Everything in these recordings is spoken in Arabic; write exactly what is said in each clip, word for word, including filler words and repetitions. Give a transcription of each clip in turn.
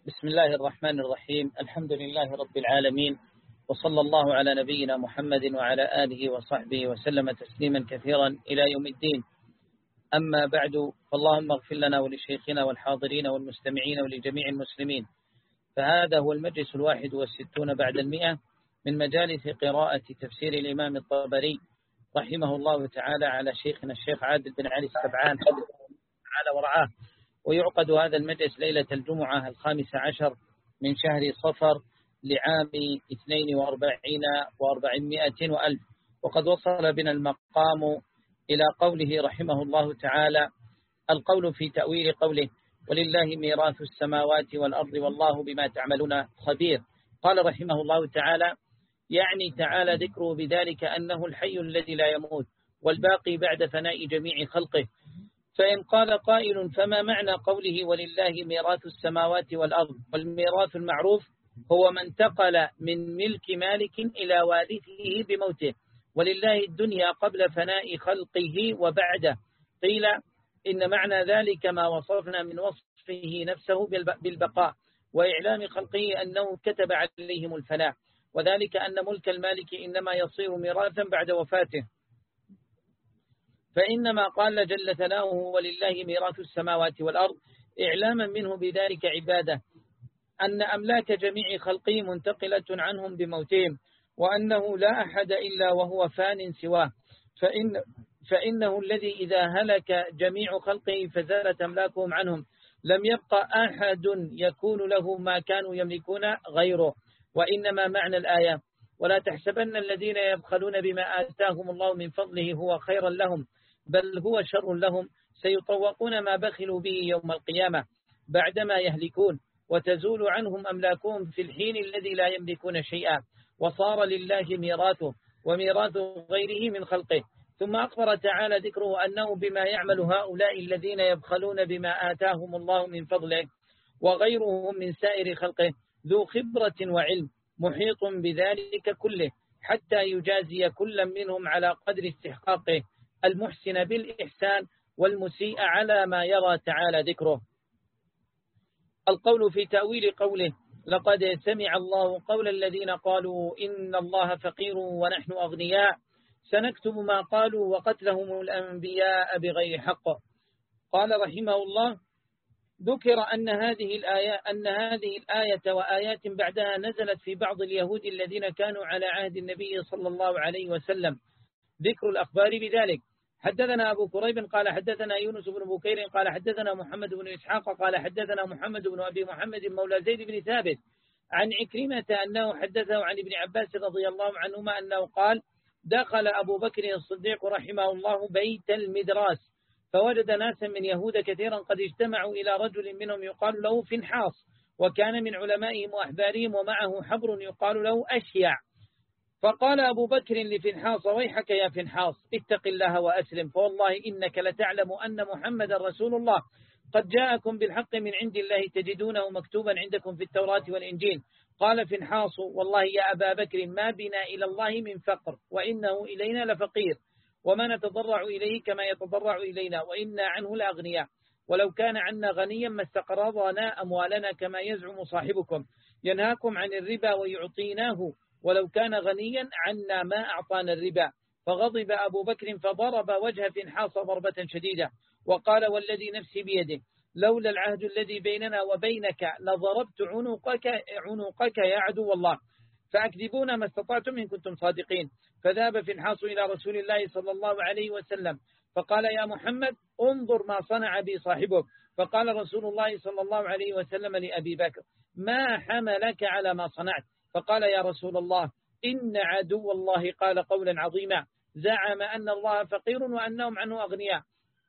بسم الله الرحمن الرحيم. الحمد لله رب العالمين، وصلى الله على نبينا محمد وعلى آله وصحبه وسلم تسليما كثيرا إلى يوم الدين. أما بعد، فاللهم اغفر لنا ولشيخنا والحاضرين والمستمعين ولجميع المسلمين. فهذا هو المجلس الواحد والستون بعد المئة من مجالس قراءة تفسير الإمام الطبري رحمه الله تعالى على شيخنا الشيخ عادل بن علي السبعان تعالى ورعاه. ويعقد هذا المجلس ليلة الجمعة الخامسة عشر من شهر صفر لعام اثنين وأربعين وأربعمائة وألف. وقد وصل بنا المقام إلى قوله رحمه الله تعالى: القول في تأويل قوله: ولله ميراث السماوات والأرض والله بما تعملون خبير. قال رحمه الله تعالى: يعني تعالى ذكره بذلك أنه الحي الذي لا يموت والباقي بعد فناء جميع خلقه. فإن قال قائل: فما معنى قوله ولله ميراث السماوات والأرض؟ والميراث المعروف هو من انتقل من ملك مالك إلى وارثه بموته، ولله الدنيا قبل فناء خلقه وبعده. قيل: إن معنى ذلك ما وصفنا من وصفه نفسه بالبقاء وإعلام خلقه أنه كتب عليهم الفناء، وذلك أن ملك المالك إنما يصير ميراثا بعد وفاته. فإنما قال جل ثناؤه: ولله ميراث السماوات والأرض، إعلاما منه بذلك عباده أن أملاك جميع خلقه منتقلة عنهم بموتهم، وأنه لا أحد إلا وهو فان سواه. فإن فإنه الذي إذا هلك جميع خلقه فزالت أملاكهم عنهم لم يبقى أحد يكون له ما كانوا يملكون غيره. وإنما معنى الآية: ولا تحسبن الذين يبخلون بما آتاهم الله من فضله هو خيرا لهم، بل هو شر لهم، سيطوقون ما بخلوا به يوم القيامة بعدما يهلكون، وتزول عنهم أملاكهم في الحين الذي لا يملكون شيئا، وصار لله ميراثه وميراث غيره من خلقه. ثم أخبر تعالى ذكره أنه بما يعمل هؤلاء الذين يبخلون بما آتاهم الله من فضله وغيرهم من سائر خلقه ذو خبرة وعلم محيط بذلك كله، حتى يجازي كل منهم على قدر استحقاقه، المحسن بالإحسان والمسيء على ما يرى تعالى ذكره. القول في تأويل قوله: لقد سمع الله قول الذين قالوا إن الله فقير ونحن أغنياء سنكتب ما قالوا وقتلهم الأنبياء بغير حق. قال رحمه الله: ذكر أن هذه الآية أن هذه الآية وآيات بعدها نزلت في بعض اليهود الذين كانوا على عهد النبي صلى الله عليه وسلم، ذكر الأخبار بذلك. حدثنا أبو كريب قال حدثنا يونس بن بكير قال حدثنا محمد بن إسحاق قال حدثنا محمد بن أبي محمد مولى زيد بن ثابت عن عكرمة أنه حدثه عن ابن عباس رضي الله عنهما أنه قال: دخل أبو بكر الصديق رحمه الله بيت المدراس، فوجد ناسا من يهود كثيرا قد اجتمعوا إلى رجل منهم يقال له فنحاص، وكان من علمائهم وأحبارهم، ومعه حبر يقال له أشيع. فقال أبو بكر لفنحاص: ويحك يا فنحاص، اتق الله وأسلم، فوالله إنك لتعلم أن محمد رسول الله قد جاءكم بالحق من عند الله تجدونه مكتوبا عندكم في التوراة والإنجيل. قال فنحاص: والله يا أبا بكر ما بنا إلى الله من فقر، وإنه إلينا لفقير، وما نتضرع إليه كما يتضرع إلينا، وإنا عنه لأغنياء، ولو كان عنا غنيا ما استقرضنا أموالنا كما يزعم صاحبكم، ينهاكم عن الربا ويعطيناه، ولو كان غنيا عنا ما أعطانا الربا. فغضب أبو بكر فضرب وجه فنحاص ضربة شديدة، وقال: والذي نفسي بيده لولا العهد الذي بيننا وبينك لضربت عنقك عنقك يا عدو الله، فأكذبون ما استطعتم إن كنتم صادقين. فذهب فنحاص إلى رسول الله صلى الله عليه وسلم فقال: يا محمد انظر ما صنع بي صاحبك. فقال رسول الله صلى الله عليه وسلم لأبي بكر: ما حملك على ما صنعت؟ فقال: يا رسول الله إن عدو الله قال قولا عظيما، زعم أن الله فقير وأنهم عنه أغنياء.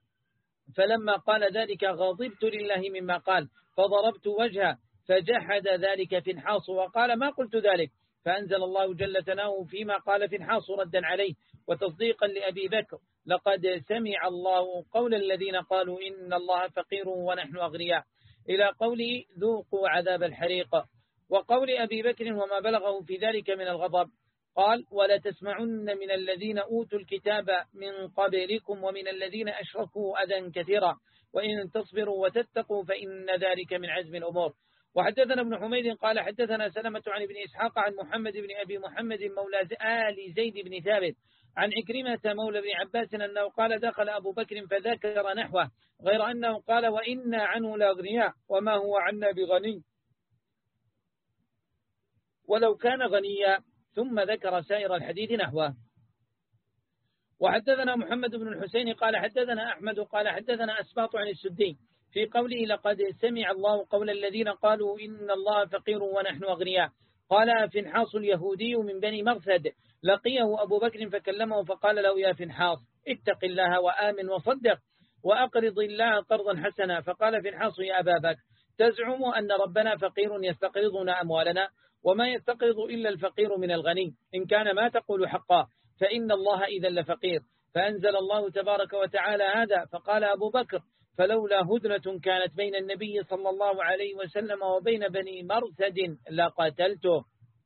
فلما قال ذلك غضبت لله مما قال، فضربت وجهه، فجحد ذلك فنحاص وقال: ما قلت ذلك. فأنزل الله جل ثناؤه فيما قال فنحاص ردا عليه وتصديقا لأبي بكر: لقد سمع الله قول الذين قالوا إن الله فقير ونحن أغنياء، إلى قوله ذوقوا عذاب الحريق. وقول أبي بكر وما بلغه في ذلك من الغضب، قال: ولا تسمعن من الذين أوتوا الكتاب من قبلكم ومن الذين أشركوا أذى كثيرا، وإن تصبروا وتتقوا فإن ذلك من عزم الأمور. وحدثنا ابن حميد قال حدثنا سلمة عن ابن إسحاق عن محمد بن أبي محمد مولى آل زيد بن ثابت عن عكرمة مولى بن عباس أنه قال دخل أبو بكر فذكر نحوه غير أنه قال وإنا عنه لأغنياء وما هو عنا بغني ولو كان غنيا، ثم ذكر سائر الحديث نحوه. وحدثنا محمد بن الحسين قال حدثنا أحمد قال حدثنا أسباط عن السدي في قوله لقد سمع الله قول الذين قالوا إن الله فقير ونحن أغنياء. قال فنحاص اليهودي من بني مرثد لقيه أبو بكر فكلمه فقال له يا فنحاص اتق الله وآمن وصدق وأقرض الله قرضا حسنا. فقال فنحاص يا أبا بكر تزعم أن ربنا فقير يستقرضنا أموالنا وما يستقرض إلا الفقير من الغني، إن كان ما تقول حقا فإن الله إذا لفقير. فأنزل الله تبارك وتعالى هذا. فقال أبو بكر فلولا هدنة كانت بين النبي صلى الله عليه وسلم وبين بني مرثد لقتلته.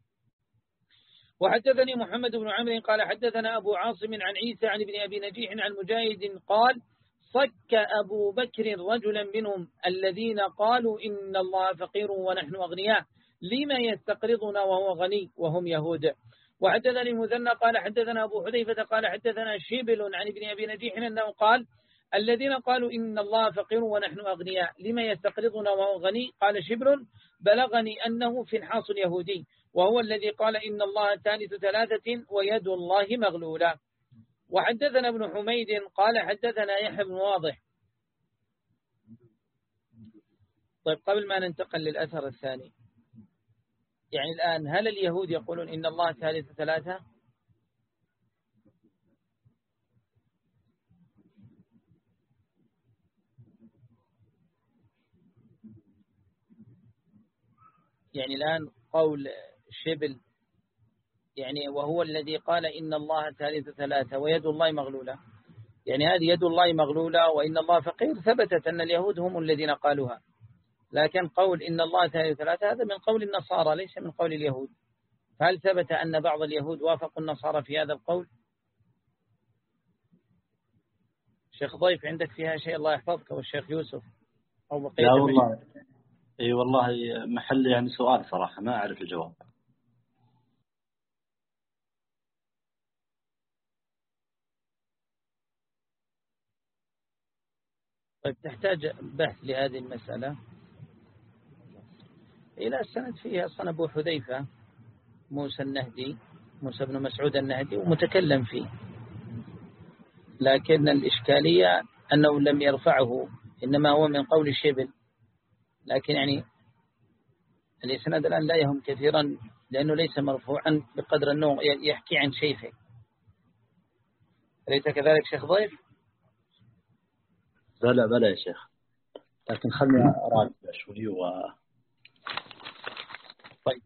وحدثني محمد بن عمرو قال حدثنا أبو عاصم عن عيسى عن ابن أبي نجيح عن مجاهد قال صك أبو بكر رجلا منهم الذين قالوا إن الله فقير ونحن أغنياء لما يستقرضنا وهو غني وهم يهود. وحدثني مثنى قال حدثنا أبو حذيفة قال حدثنا شبل عن ابن أبي نجيح أنه قال الذين قالوا إن الله فقير ونحن أغنياء لما يستقرضنا وهو غني. قال شبل بلغني أنه فنحاص اليهودي وهو الذي قال إن الله ثالث ثلاثة ويد الله مغلولة. وحدثنا ابن حميد قال حدثنا يحيى بن واضح. طيب قبل ما ننتقل للأثر الثاني، يعني الآن هل اليهود يقولون إن الله ثالث ثلاثة؟ يعني الآن قول شبل يعني وهو الذي قال إن الله ثالث ثلاثة ويد الله مغلولة، يعني هذه يد الله مغلولة وإن الله فقير ثبتت أن اليهود هم الذين قالوها، لكن قول إن الله ثالث ثلاثة هذا من قول النصارى ليس من قول اليهود. فهل ثبت أن بعض اليهود وافقوا النصارى في هذا القول؟ شيخ ضيف عندك فيها شيء الله يحفظك والشيخ يوسف أو بقية؟ لا والله اي والله محل يعني سؤال صراحة ما أعرف الجواب. طيب تحتاج بحث لهذه المسألة. إلى السند فيها أصلا أبو حذيفة موسى النهدي موسى بن مسعود النهدي ومتكلم فيه، لكن الإشكالية أنه لم يرفعه إنما هو من قول الشبل، لكن يعني الإسناد الآن لا يهم كثيرا لأنه ليس مرفوعا بقدر أنه يحكي عن شيخه. أليس كذلك شيخ ضيف؟ بلى بلى يا شيخ، لكن خلني أراجع شوي و طيب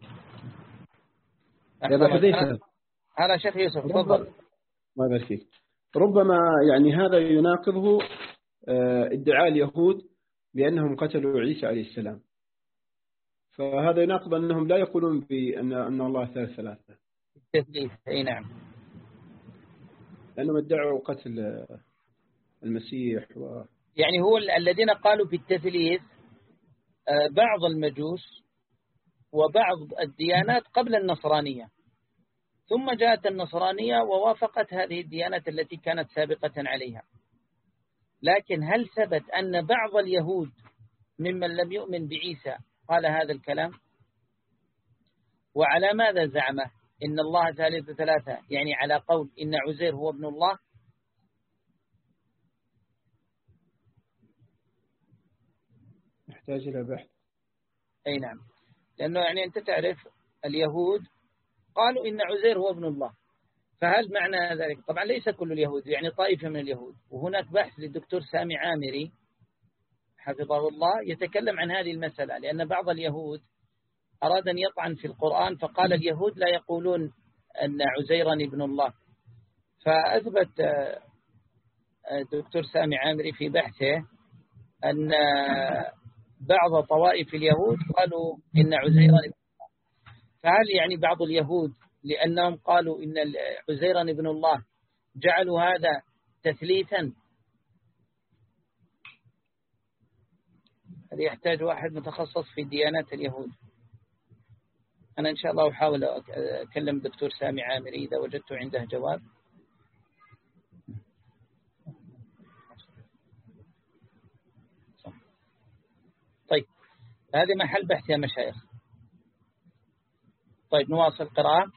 يا أبا حذيفة هذا شيخ يوسف تفضل. ما يبارك فيك. ربما يعني هذا يناقضه ادعاء اليهود بأنهم قتلوا عيسى عليه السلام، فهذا يناقض أنهم لا يقولون بأن أن الله ثالث ثلاثة. التثليث أي نعم، لأنهم ادعوا قتل المسيح و... يعني هو الذين قالوا بالتثليث بعض المجوس وبعض الديانات قبل النصرانية، ثم جاءت النصرانية ووافقت هذه الديانات التي كانت سابقة عليها. لكن هل ثبت أن بعض اليهود ممن لم يؤمن بعيسى قال هذا الكلام؟ وعلى ماذا زعمه إن الله ثالث ثلاثة؟ يعني على قول إن عزير هو ابن الله. يحتاج إلى بحث. أي نعم، لأنه يعني أنت تعرف اليهود قالوا إن عزير هو ابن الله، فهل معنى ذلك؟ طبعا ليس كل اليهود، يعني طائفة من اليهود. وهناك بحث للدكتور سامي عامري حفظه الله يتكلم عن هذه المسألة، لأن بعض اليهود أراد أن يطعن في القرآن فقال اليهود لا يقولون أن عزيرا ابن الله. فأثبت الدكتور سامي عامري في بحثه أن بعض طوائف اليهود قالوا إن عزيرا ابن الله. فهل يعني بعض اليهود لأنهم قالوا إن عزيرا ابن الله جعلوا هذا تثليثا؟ هذا يحتاج واحد متخصص في ديانات اليهود. أنا إن شاء الله أحاول أكلم دكتور سامي عامري إذا وجدت عنده جواب. طيب هذه محل بحث يا مشايخ. طيب نواصل قراءة.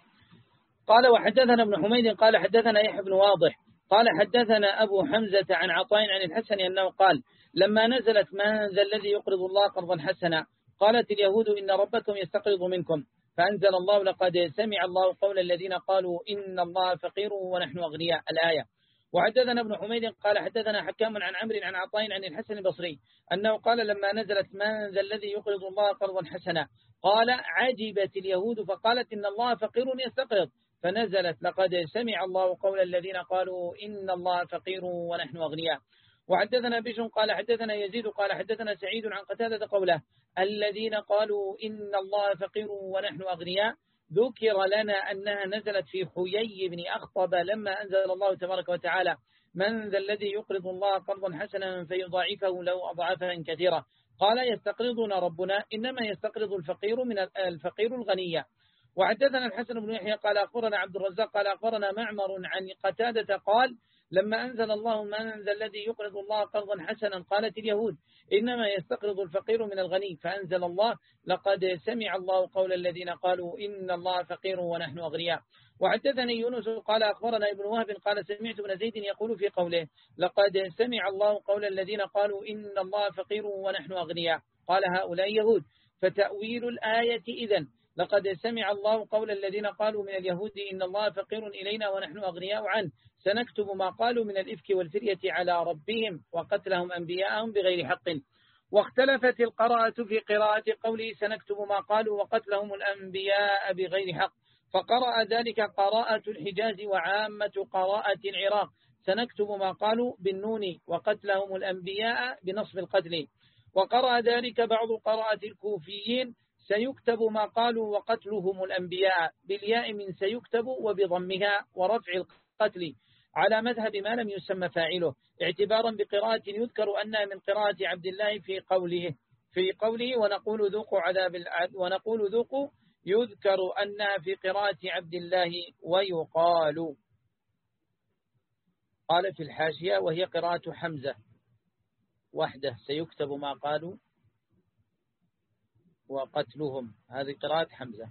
قال وحدثنا ابن حميد قال حدثنا يحيى بن واضح قال حدثنا أبو حمزة عن عطاء عن الحسن أنه قال لما نزلت من ذا الذي يقرض الله قرضا حسنا قالت اليهود إن ربكم يستقرض منكم فأنزل الله لقد سمع الله قول الذين قالوا إن الله فقير ونحن أغنياء الآية. وحدثنا ابن حميد قال حدثنا حكام عن عمرو عن عطاء عن الحسن البصري أنه قال لما نزلت من ذا الذي يقرض الله قرضا حسنا قال عجبت اليهود فقالت إن الله فقير يستقرض فنزلت لقد سمع الله قول الذين قالوا إن الله فقير ونحن أغنياء. وحدثنا بشر قال حدثنا يزيد قال حدثنا سعيد عن قتادة قوله الذين قالوا إن الله فقير ونحن أغنياء ذكر لنا أنها نزلت في حيي بن أخطب لما أنزل الله تبارك وتعالى من ذا الذي يقرض الله قرضا حسنا فيضاعفه له أضعافا كثيرة قال يستقرضنا ربنا إنما يستقرض الفقير من الفقير الغني. وحدثنا الحسن بن يحيى قال أخبرنا عبد الرزاق قال أخبرنا معمر عن قتادة قال لما أنزل الله من ذا الذي يقرض الله قرضا حسنا قالت اليهود إنما يستقرض الفقير من الغني فأنزل الله لقد سمع الله قول الذين قالوا إن الله فقير ونحن أغنياء. وحدثني يونس قال أخبرنا ابن وهب قال سمعت ابن زيد يقول في قوله لقد سمع الله قول الذين قالوا إن الله فقير ونحن أغنياء قال هؤلاء يهود فتأويل الآية إذن لقد سمع الله قول الذين قالوا من اليهود إن الله فقير إلينا ونحن أغنياء عنه سنكتب ما قالوا من الإفك والفرية على ربهم وقتلهم أنبياءهم بغير حق. واختلفت القراءة في قراءة قوله سنكتب ما قالوا وقتلهم الأنبياء بغير حق فقرأ ذلك قراءة الحجاز وعامة قراءة العراق سنكتب ما قالوا بالنون وقتلهم الأنبياء بنصب القتل. وقرأ ذلك بعض قراءة الكوفيين سيكتب ما قالوا وقتلهم الأنبياء بالياء من سيكتب وبضمها ورفع القتل على مذهب ما لم يسمى فاعله اعتبارا بقراءة يذكر أنها من قراءة عبد الله في قوله في قوله ونقول ذوقوا عذاب العذاب ونقول ذوقوا يذكر أنها في قراءة عبد الله ويقال. قال في الحاشية وهي قراءة حمزة وحده سيكتب ما قالوا وقتلهم هذه قراءة حمزة.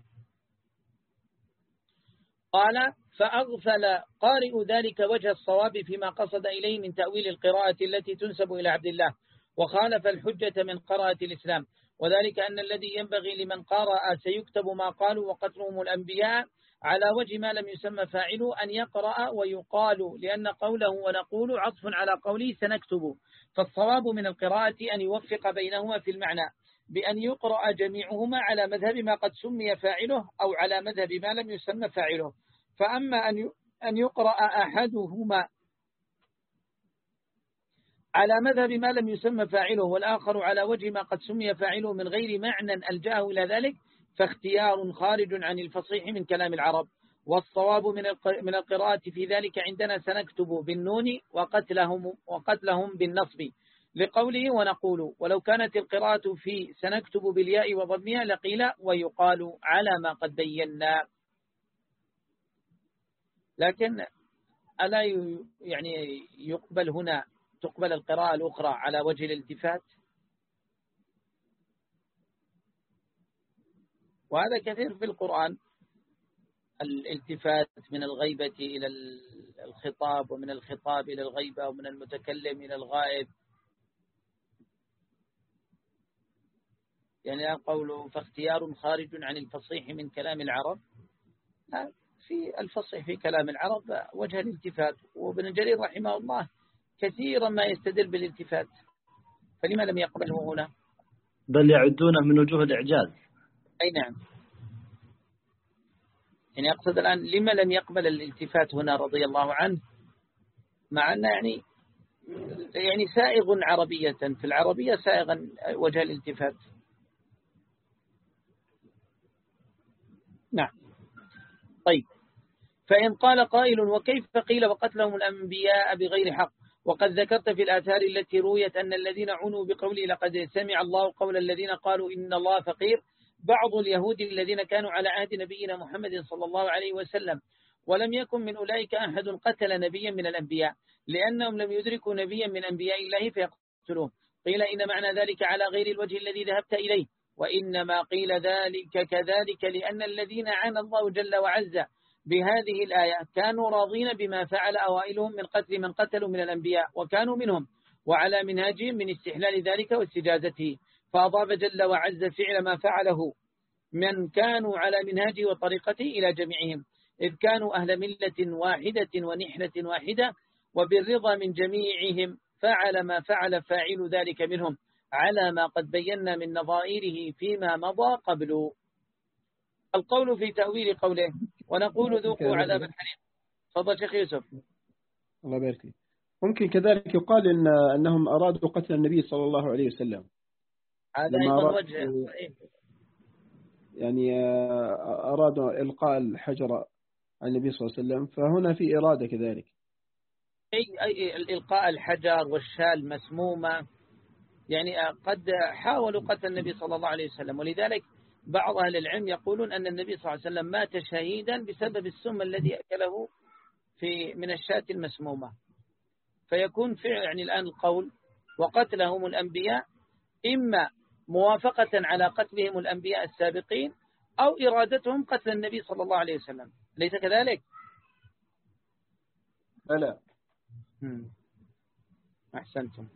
قال فأغفل قارئ ذلك وجه الصواب فيما قصد إليه من تأويل القراءة التي تنسب إلى عبد الله وخالف الحجة من قراءة الإسلام وذلك أن الذي ينبغي لمن قرأ سيكتب ما قالوا وقتلهم الأنبياء على وجه ما لم يسمى فاعله أن يقرأ ويقال لأن قوله ونقول عطف على قوله سنكتب فالصواب من القراءة أن يوفق بينهما في المعنى بأن يقرأ جميعهما على مذهب ما قد سمي فاعله أو على مذهب ما لم يسمى فاعله. فأما أن يقرأ أحدهما على مذهب ما لم يسمى فاعله والآخر على وجه ما قد سمي فاعله من غير معنى ألجأه إلى ذلك فاختيار خارج عن الفصيح من كلام العرب. والصواب من القراءة في ذلك عندنا سنكتب بالنون وقتلهم, وقتلهم بالنصب لقوله ونقول ولو كانت القراءة في سنكتب بالياء وضمها لقيل ويقال على ما قد بينا. لكن ألا يعني يقبل هنا تقبل القراءة الأخرى على وجه الالتفات وهذا كثير في القرآن الالتفات من الغيبة إلى الخطاب ومن الخطاب إلى الغيبة ومن المتكلم إلى الغائب يعني قوله فاختيار خارج عن الفصيح من كلام العرب في الفصيح في كلام العرب وجه الالتفات وابن جرير رحمه الله كثيرا ما يستدل بالالتفات فلما لم يقبله هنا بل يعدونه من وجوه الإعجاز. أي نعم يعني أقصد الآن لما لم يقبل الالتفات هنا رضي الله عنه مع أن يعني يعني سائغ عربية في العربية سائغا وجه الالتفات. نعم طيب فإن قال قائل وكيف قيل وقتلهم الأنبياء بغير حق وقد ذكرت في الآثار التي رويت أن الذين عنوا بقولي لقد سمع الله قول الذين قالوا إن الله فقير بعض اليهود الذين كانوا على عهد نبينا محمد صلى الله عليه وسلم، ولم يكن من أولئك أحد قتل نبيا من الأنبياء لأنهم لم يدركوا نبيا من أنبياء الله فيقتلوه. قيل إن معنى ذلك على غير الوجه الذي ذهبت إليه، وإنما قيل ذلك كذلك لأن الذين عانى الله جل وعز بهذه الآية كانوا راضين بما فعل أوائلهم من قتل من قتلوا من الأنبياء وكانوا منهم، وعلى منهاجهم من استحلال ذلك واستجازته، فأضاف جل وعز فعل ما فعله من كانوا على منهاجه وطريقته إلى جميعهم، إذ كانوا أهل ملة واحدة ونحلة واحدة، وبالرضا من جميعهم فعل ما فعل فاعل ذلك منهم على ما قد بينا من نظائره فيما مضى قبل. القول في تأويل قوله ونقول ذوقوا عذاب الحريق. تفضل شيخ يوسف. الله يبارك فيك. ممكن كذلك يقال إن أنهم أرادوا قتل النبي صلى الله عليه وسلم. هذا أيضا وجه يعني أرادوا إلقاء الحجر عن النبي صلى الله عليه وسلم، فهنا في إرادة كذلك. أي أي إلقاء الحجر والشال مسمومة، يعني قد حاولوا قتل النبي صلى الله عليه وسلم، ولذلك بعض أهل العلم يقولون أن النبي صلى الله عليه وسلم مات شهيدا بسبب السم الذي أكله في من الشاة المسمومة، فيكون فعل يعني الآن القول وقتلهم الأنبياء إما موافقة على قتلهم الأنبياء السابقين أو إرادتهم قتل النبي صلى الله عليه وسلم، ليس كذلك؟ لا. أحسنتم.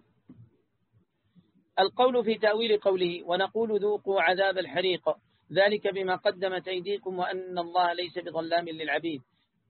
القول في تأويل قوله ونقول ذوقوا عذاب الحريق ذلك بما قدمت أيديكم وأن الله ليس بظلام للعبيد.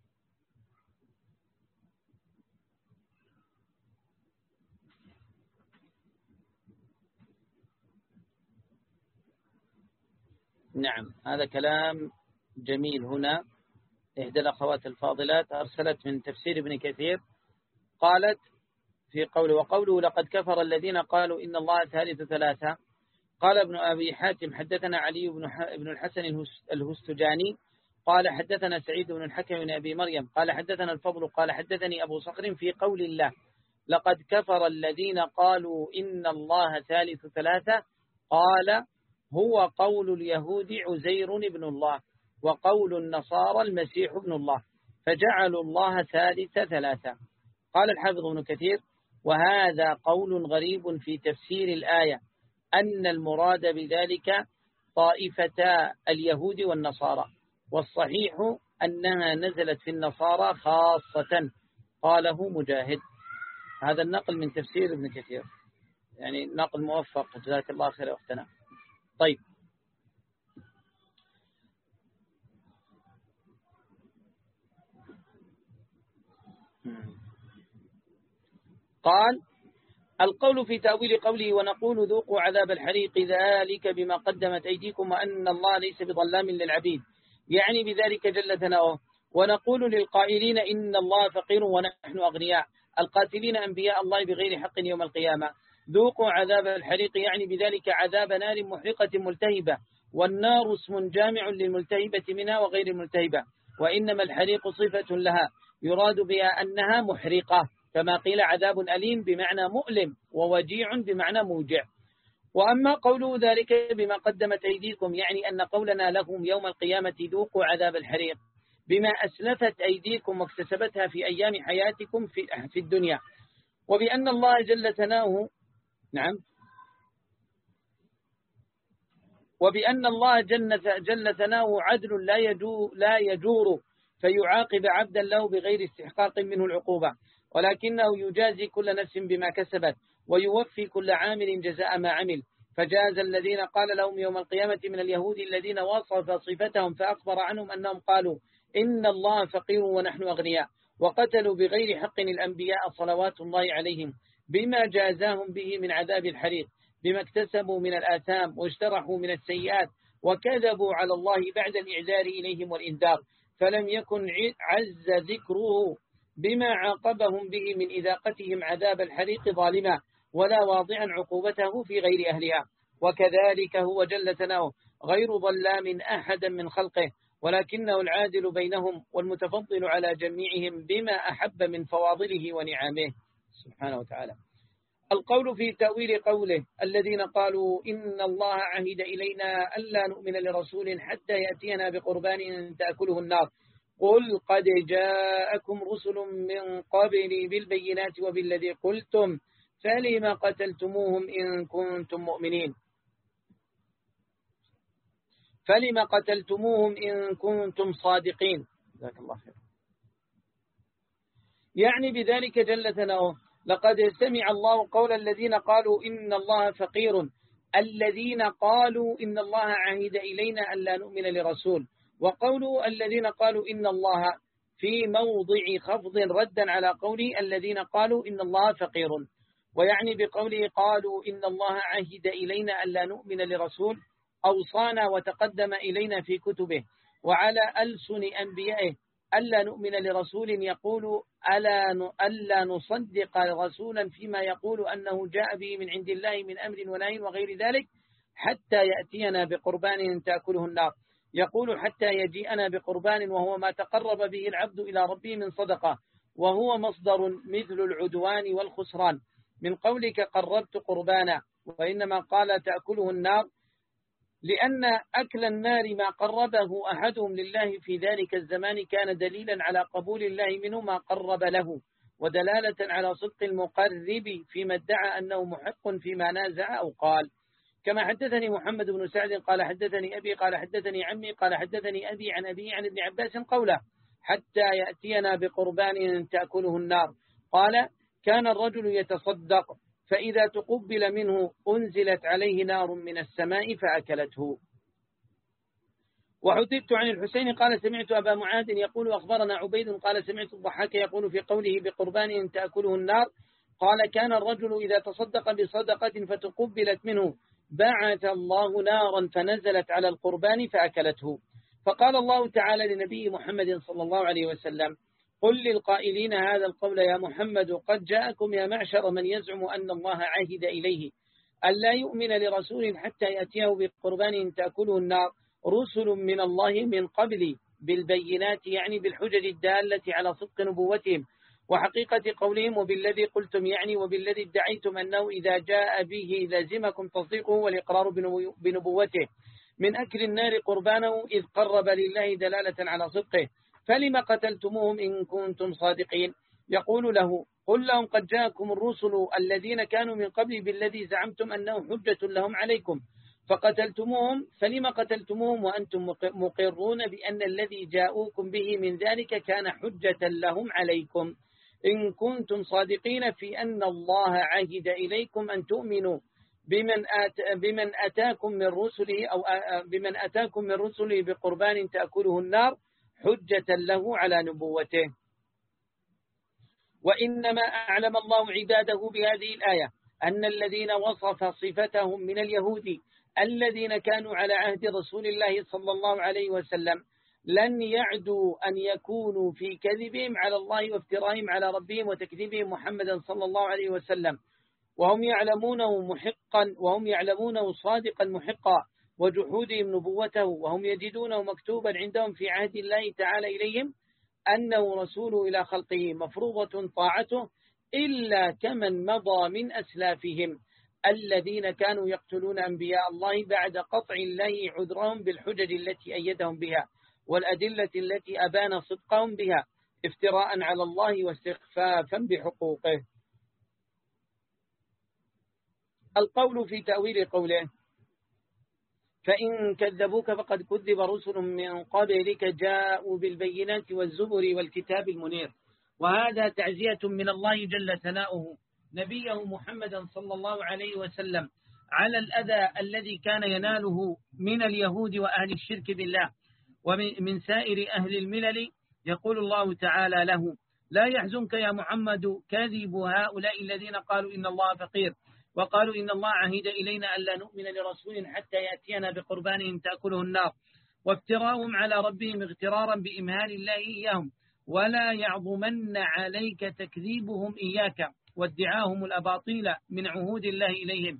نعم، هذا كلام جميل. هنا إحدى الأخوات الفاضلات أرسلت من تفسير ابن كثير، قالت في قوله وقوله لقد كفر الذين قالوا إن الله ثالث ثلاثة. قال ابن أبي حاتم حدثنا علي بن الحسن الهستجاني قال حدثنا سعيد بن الحكم بن أبي مريم قال حدثنا الفضل قال حدثني أبو صخر في قول الله لقد كفر الذين قالوا إن الله ثالث ثلاثة، قال هو قول اليهود عزير ابن الله وقول النصارى المسيح ابن الله، فجعلوا الله ثالث ثلاثة. قال الحافظ ابن كثير وهذا قول غريب في تفسير الآية أن المراد بذلك طائفتا اليهود والنصارى، والصحيح أنها نزلت في النصارى خاصة. قاله مجاهد. هذا النقل من تفسير ابن كثير، يعني نقل موفق جزاك الله خير أختنا. طيب، قال القول في تأويل قوله ونقول ذوقوا عذاب الحريق ذلك بما قدمت أيديكم وأن الله ليس بظلام للعبيد، يعني بذلك جل ثناؤه. ونقول للقائلين إن الله فقير ونحن أغنياء القاتلين أنبياء الله بغير حق يوم القيامة ذوقوا عذاب الحريق، يعني بذلك عذاب نار محرقة ملتهبة، والنار اسم جامع للملتهبة منها وغير الملتهبة، وإنما الحريق صفة لها يراد بها أنها محرقة، كما قيل عذاب أليم بمعنى مؤلم ووجيع بمعنى موجع. وأما قوله ذلك بما قدمت أيديكم، يعني أن قولنا لهم يوم القيامة ذوقوا عذاب الحريق بما أسلفت أيديكم واكتسبتها في أيام حياتكم في الدنيا، وبأن الله جل ثناؤه نعم وبأن الله جل ثناؤه عدل لا يجور, لا يجور فيعاقب عبدا له بغير استحقاق منه العقوبة، ولكنه يجازي كل نفس بما كسبت ويوفي كل عامل جزاء ما عمل. فجاز الذين قال لهم يوم القيامة من اليهود الذين وصف صفتهم فأخبر عنهم أنهم قالوا إن الله فقير ونحن أغنياء، وقتلوا بغير حق الأنبياء صلوات الله عليهم بما جازاهم به من عذاب الحريق، بما اكتسبوا من الآثام واجترحوا من السيئات، وكذبوا على الله بعد الإعذار إليهم والإنذار، فلم يكن عز ذكره بما عاقبهم به من إذاقتهم عذاب الحريق ظالما، ولا واضعا عقوبته في غير أهلها. وكذلك هو جل ثناؤه غير ظلام أحدا من خلقه، ولكنه العادل بينهم والمتفضل على جميعهم بما أحب من فواضله ونعمه. سبحانه وتعالى. القول في تأويل قوله الذين قالوا إن الله عهد إلينا ألا نؤمن لرسول حتى يأتينا بقربان تأكله النار قل قد جاءكم رسل من قبلي بالبينات وبالذي قلتم فلما قتلتموهم إن كنتم مؤمنين فلما قتلتموهم إن كنتم صادقين. جزاك الله خير. يعني بذلك جل ثناؤه لقد سمع الله قول الذين قالوا إن الله فقير الذين قالوا إن الله عهد إلينا ألا نؤمن لرسول، وقولوا الذين قالوا إن الله في موضع خفض ردا على قول الذين قالوا إن الله فقير. ويعني بقوله قالوا إن الله عهد إلينا ألا نؤمن لرسول أوصانا وتقدم إلينا في كتبه وعلى ألسن أنبيائه ألا نؤمن لرسول يقول ألا ألا نصدق رسولا فيما يقول أنه جاء به من عند الله من أمر ونهي وغير ذلك حتى يأتينا بقربان تأكله النار. يقول حتى يجيئنا بقربان وهو ما تقرب به العبد إلى ربه من صدقة، وهو مصدر مثل العدوان والخسران من قولك قربت قربانا، وإنما قال تأكله النار لأن أكل النار ما قربه أحدهم لله في ذلك الزمان كان دليلا على قبول الله منه ما قرب له، ودلالة على صدق المقرب فيما ادعى أنه محق فيما نازع أو قال. كما حدثني محمد بن سعد قال حدثني أبي قال حدثني عمي قال حدثني أبي عن أبي عن ابن عباس قوله حتى يأتينا بقربان تأكله النار. قال كان الرجل يتصدق فإذا تقبل منه أنزلت عليه نار من السماء فأكلته. وحدثت عن الحسين قال سمعت أبا معاذ يقول أخبرنا عبيد قال سمعت الضحاك يقول في قوله بقربان تأكله النار قال كان الرجل إذا تصدق بصدقة فتقبلت منه بعث الله نارا فنزلت على القربان فأكلته. فقال الله تعالى لنبي محمد صلى الله عليه وسلم قل للقائلين هذا القول يا محمد قد جاءكم يا معشر من يزعم أن الله عهد إليه ألا يؤمن لرسول حتى يأتيه بقربان تأكله النار رسل من الله من قبل بالبينات يعني بالحجج الدالة على صدق نبوتهم وحقيقة قولهم وبالذي قلتم يعني وبالذي ادعيتم أنه إذا جاء به لازمكم تصديقه والإقرار بنبوته من أكل النار قربانه إذ قرب لله دلالة على صدقه فلما قتلتموهم إن كنتم صادقين. يقول له قل لهم قد جاءكم الرسل الذين كانوا من قبل بالذي زعمتم أنه حجة لهم عليكم فقتلتموهم فلما قتلتموهم وأنتم مقرون بأن الذي جاءوكم به من ذلك كان حجة لهم عليكم إن كنتم صادقين في أن الله عهد إليكم أن تؤمنوا بمن آت بمن أتاكم من رسله أو بمن أتاكم من رسله بقربان تأكله النار حجة له على نبوته. وإنما أعلم الله عباده بهذه الآية أن الذين وصف صفتهم من اليهود الذين كانوا على عهد رسول الله صلى الله عليه وسلم لن يعدوا أن يكونوا في كذبهم على الله وافترائهم على ربهم وتكذيبهم محمدا صلى الله عليه وسلم وهم يعلمونه محقا وهم يعلمونه صادقا محقا وجحودهم نبوته وهم يجدونه مكتوبا عندهم في عهد الله تعالى إليهم أنه رسول إلى خلقه مفروضة طاعته إلا كمن مضى من أسلافهم الذين كانوا يقتلون أنبياء الله بعد قطع الله عذرهم بالحجج التي أيدهم بها والأدلة التي أبان صدقهم بها افتراء على الله واستخفافا بحقوقه. القول في تأويل قوله فإن كذبوك فقد كذب رسل من قبلك جاءوا بالبينات والزبر والكتاب المنير. وهذا تعزية من الله جل ثناؤه نبيه محمدا صلى الله عليه وسلم على الأذى الذي كان يناله من اليهود وأهل الشرك بالله ومن سائر أهل الملل. يقول الله تعالى له لا يحزنك يا محمد كذب هؤلاء الذين قالوا إن الله فقير وقالوا إن الله عهد إلينا ألا نؤمن لرسول حتى يأتينا بقربانهم تأكله النار وافتراهم على ربهم اغترارا بإمهال الله إياهم ولا يعظمن عليك تكذيبهم إياك وادعاهم الأباطيل من عهود الله إليهم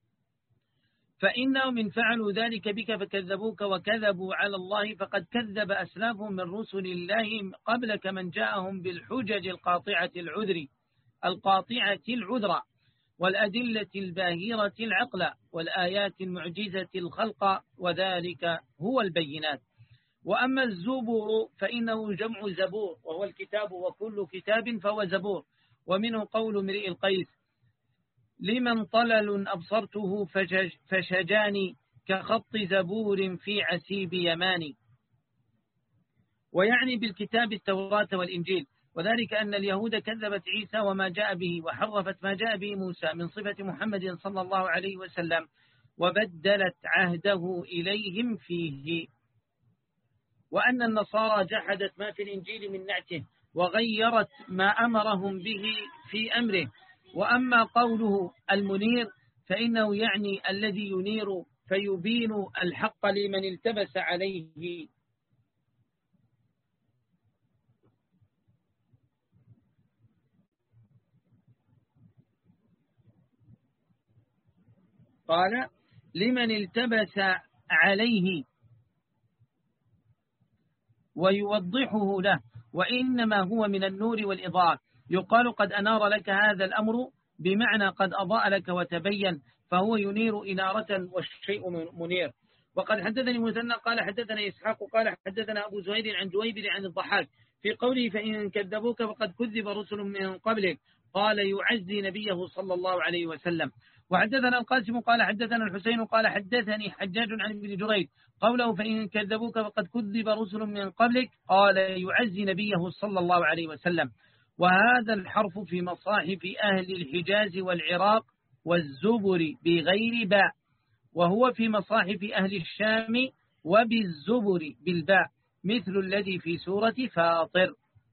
فإنهم إن فعلوا ذلك بك فكذبوك وكذبوا على الله فقد كذب أسلافهم من رسل الله قبلك من جاءهم بالحجج القاطعة العذر القاطعة العذر، والأدلة الباهرة العقل، والآيات المعجزة الخلق، وذلك هو البينات. وأما الزبور فإنه جمع زبور، وهو الكتاب، وكل كتاب فهو زبور. ومنه قول امرئ القيس: لمن طلل أبصرته فشجاني كخط زبور في عسيب يماني. ويعني بالكتاب التوراة والإنجيل، وذلك أن اليهود كذبت عيسى وما جاء به، وحرفت ما جاء به موسى من صفة محمد صلى الله عليه وسلم، وبدلت عهده إليهم فيه. وأن النصارى جحدت ما في الإنجيل من نعته، وغيرت ما أمرهم به في أمره. وأما قوله المنير فإنه يعني الذي ينير فيبين الحق لمن التبس عليه. قال: لمن التبس عليه ويوضحه له، وإنما هو من النور والإضاءة. يقال قد أنار لك هذا الأمر بمعنى قد أضاء لك وتبين، فهو ينير إنارة والشيء منير. وقد حدثني مثنى قال حدثنا إسحاق قال حدثنا أبو زهير عن جويبر عن الضحاك في قوله: فإن كذبوك فقد كذب رسل من قبلك، قال يعزي نبيه صلى الله عليه وسلم. وحدثنا القاسم قال حدثنا الحسين قال حدثني حجاج عن ابن جريج قوله: فإن كذبوك فقد كذب رسل من قبلك، قال يعزي نبيه صلى الله عليه وسلم. وهذا الحرف في مصاحف أهل الحجاز والعراق والزبر بغير باء، وهو في مصاحف أهل الشام وبالزبر بالباء، مثل الذي في سورة فاطر.